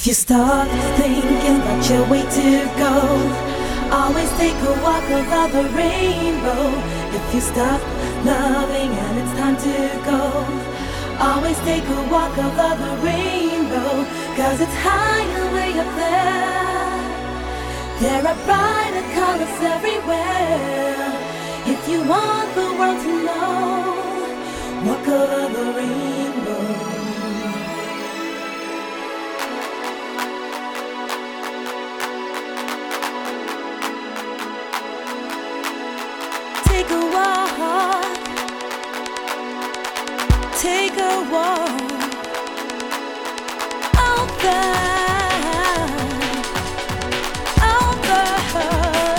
If you start thinking that you're way to go, always take a walk above the rainbow. If you stop loving and it's time to go, always take a walk above the rainbow. 'Cause it's higher way up there. There are brighter colors everywhere. If you want the world to know, walk above the rainbow. Take a walk, take a walk out there, out there.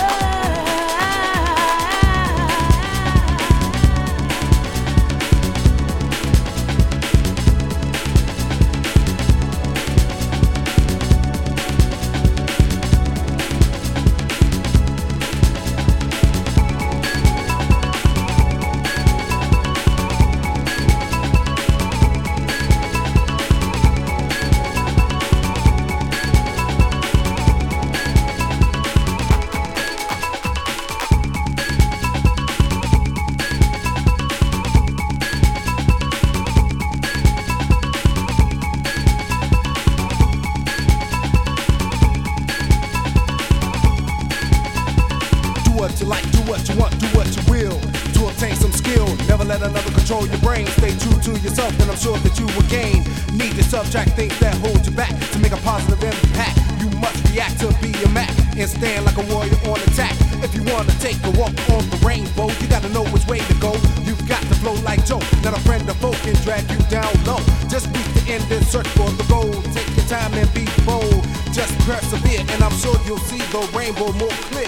What you like, do what you want, do what you will to obtain some skill. Never let another control your brain. Stay true to yourself, and I'm sure that you will gain. Need to subtract things that hold you back to make a positive impact. You must react to be a Mac and stand like a warrior on attack. If you want to take a walk on the rainbow, you gotta know which way to go. You've got to flow like Joe, not a friend of foe can drag you down low. Just reach the end and search for the goal. Take your time and be bold. Just persevere, and I'm sure you'll see the rainbow more clear.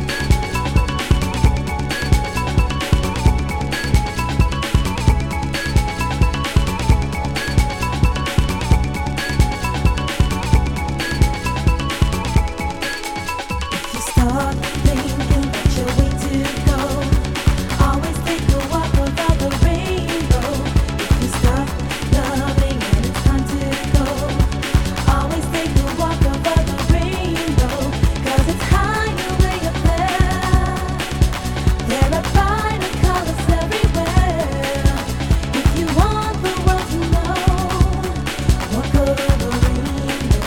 Start thinking that you're way to go, always take a walk above the rainbow. If you stop loving and it's time to go, always take a walk above the rainbow. 'Cause it's higher way up there. There are brighter colors everywhere. If you want the world to know, walk above the rainbow.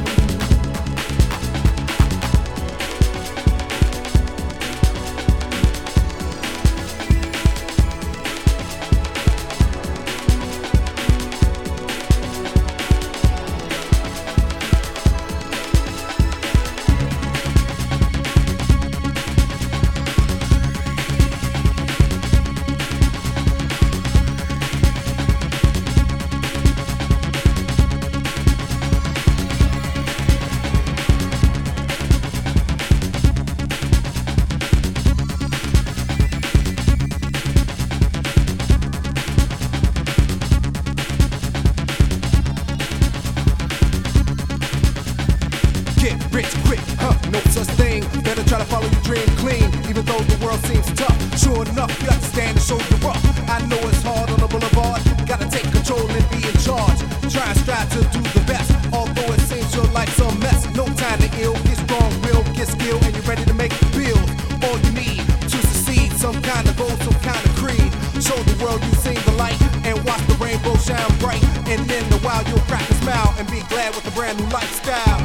Get rich quick, no such thing. Better try to follow your dream clean, even though the world seems tough. Sure enough, you got to stand and show you up. I know it's hard on the boulevard. Gotta take control and be in charge. Try and strive to do the best, although it seems your life's a mess. No time to ill, get strong, will, get skill, and you're ready to make bills. All you need to succeed, some kind of goal, some kind of creed. Show the world you seen the light, and watch the rainbow shine bright. And in the while you'll crack a smile and be glad with a brand new lifestyle.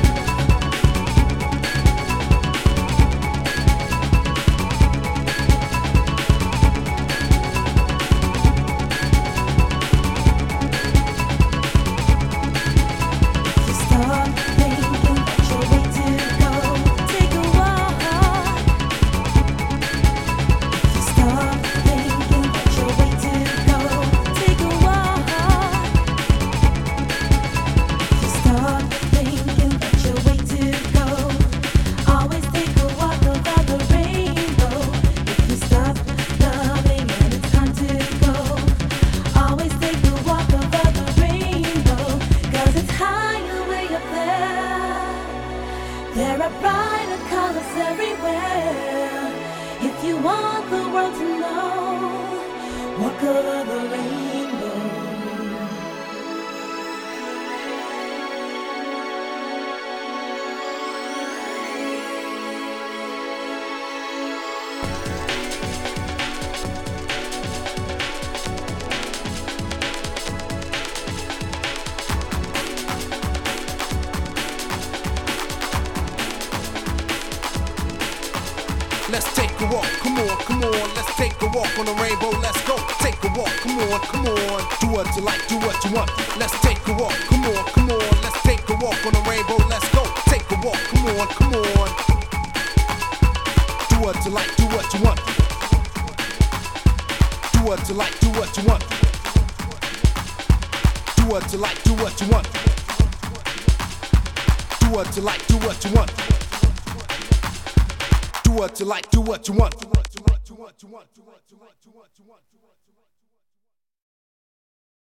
Start thinking that you're way to go, take a walk. Start thinking that you're way to go, take a walk. Start thinking that you're way to go, always take a walk above the rainbow. If you stop loving and it's time to go, always take a walk above the rainbow. 'Cause it's higher way up there. There are brighter colors everywhere. If you want the world to know, walk above the rainbow. on the rainbow, let's go. Take a walk, come on, come on. Do what you like, do what you want. Let's take a walk, come on, come on. Let's take a walk on the rainbow, let's go. Take a walk, come on, come on. Do what you like, do what you want. Do what you like, do what you want. Do what you like, do what you want. Do what you like, do what you want. Do what you like, do what you want.